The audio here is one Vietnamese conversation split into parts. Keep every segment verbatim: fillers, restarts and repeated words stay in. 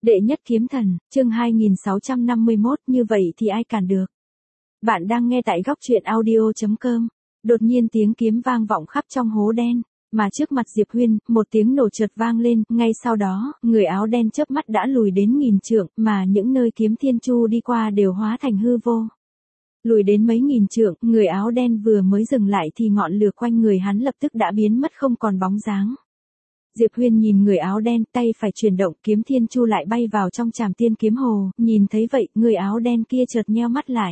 Đệ nhất kiếm thần, chương hai nghìn sáu trăm năm mươi mốt, như vậy thì ai cản được. Bạn đang nghe tại góc truyện audio chấm com. Đột nhiên tiếng kiếm vang vọng khắp trong hố đen, mà trước mặt Diệp Huyên, một tiếng nổ chợt vang lên, ngay sau đó, người áo đen chớp mắt đã lùi đến nghìn trượng, mà những nơi kiếm thiên chu đi qua đều hóa thành hư vô. Lùi đến mấy nghìn trượng, người áo đen vừa mới dừng lại thì ngọn lửa quanh người hắn lập tức đã biến mất không còn bóng dáng. Diệp Huyên nhìn người áo đen, tay phải chuyển động, kiếm thiên chu lại bay vào trong trảm tiên kiếm hồ, nhìn thấy vậy, người áo đen kia chợt nheo mắt lại.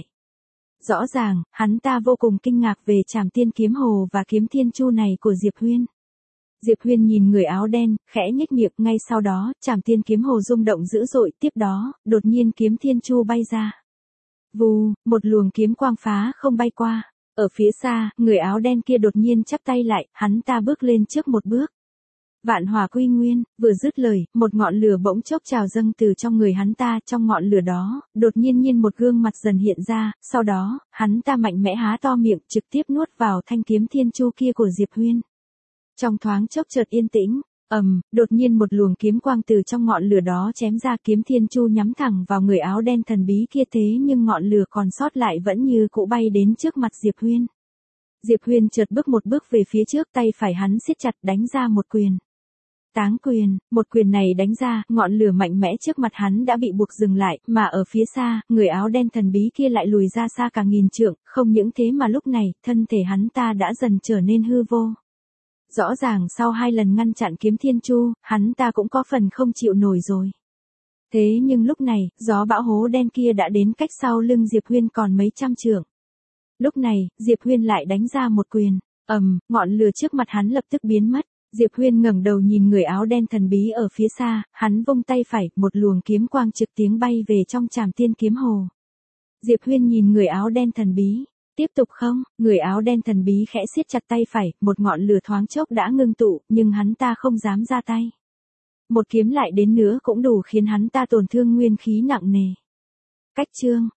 Rõ ràng, hắn ta vô cùng kinh ngạc về trảm tiên kiếm hồ và kiếm thiên chu này của Diệp Huyên. Diệp Huyên nhìn người áo đen, khẽ nhếch miệng, ngay sau đó, trảm tiên kiếm hồ rung động dữ dội, tiếp đó, đột nhiên kiếm thiên chu bay ra. Vù, một luồng kiếm quang phá không bay qua. Ở phía xa, người áo đen kia đột nhiên chắp tay lại, hắn ta bước lên trước một bước. Vạn hỏa quy nguyên, vừa dứt lời, một ngọn lửa bỗng chốc trào dâng từ trong người hắn ta, trong ngọn lửa đó, đột nhiên nhiên một gương mặt dần hiện ra, sau đó, hắn ta mạnh mẽ há to miệng, trực tiếp nuốt vào thanh kiếm thiên chu kia của Diệp Huyên. Trong thoáng chốc chợt yên tĩnh, ầm, đột nhiên một luồng kiếm quang từ trong ngọn lửa đó chém ra, kiếm thiên chu nhắm thẳng vào người áo đen thần bí kia, thế nhưng ngọn lửa còn sót lại vẫn như cũ bay đến trước mặt Diệp Huyên. Diệp Huyên chợt bước một bước về phía trước, tay phải hắn siết chặt đánh ra một quyền. Táng quyền, một quyền này đánh ra, ngọn lửa mạnh mẽ trước mặt hắn đã bị buộc dừng lại, mà ở phía xa, người áo đen thần bí kia lại lùi ra xa cả nghìn trượng, không những thế mà lúc này, thân thể hắn ta đã dần trở nên hư vô. Rõ ràng sau hai lần ngăn chặn kiếm thiên chu, hắn ta cũng có phần không chịu nổi rồi. Thế nhưng lúc này, gió bão hố đen kia đã đến cách sau lưng Diệp Huyên còn mấy trăm trượng. Lúc này, Diệp Huyên lại đánh ra một quyền, ầm, ngọn lửa trước mặt hắn lập tức biến mất. Diệp Huyên ngẩng đầu nhìn người áo đen thần bí ở phía xa, hắn vung tay phải, một luồng kiếm quang trực tiếng bay về trong trảm tiên kiếm hồ. Diệp Huyên nhìn người áo đen thần bí, tiếp tục không, người áo đen thần bí khẽ siết chặt tay phải, một ngọn lửa thoáng chốc đã ngưng tụ, nhưng hắn ta không dám ra tay. Một kiếm lại đến nữa cũng đủ khiến hắn ta tổn thương nguyên khí nặng nề. Cách chương,